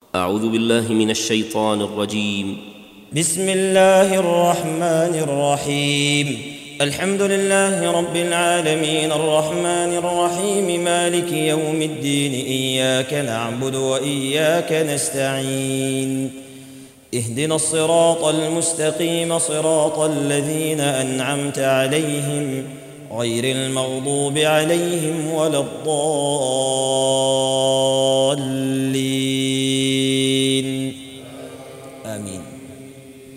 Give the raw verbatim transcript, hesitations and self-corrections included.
أعوذ بالله من الشيطان الرجيم. بسم الله الرحمن الرحيم. الحمد لله رب العالمين الرحمن الرحيم مالك يوم الدين. إياك نعبد وإياك نستعين. اهدنا الصراط المستقيم صراط الذين أنعمت عليهم غير المغضوب عليهم ولا الضالين.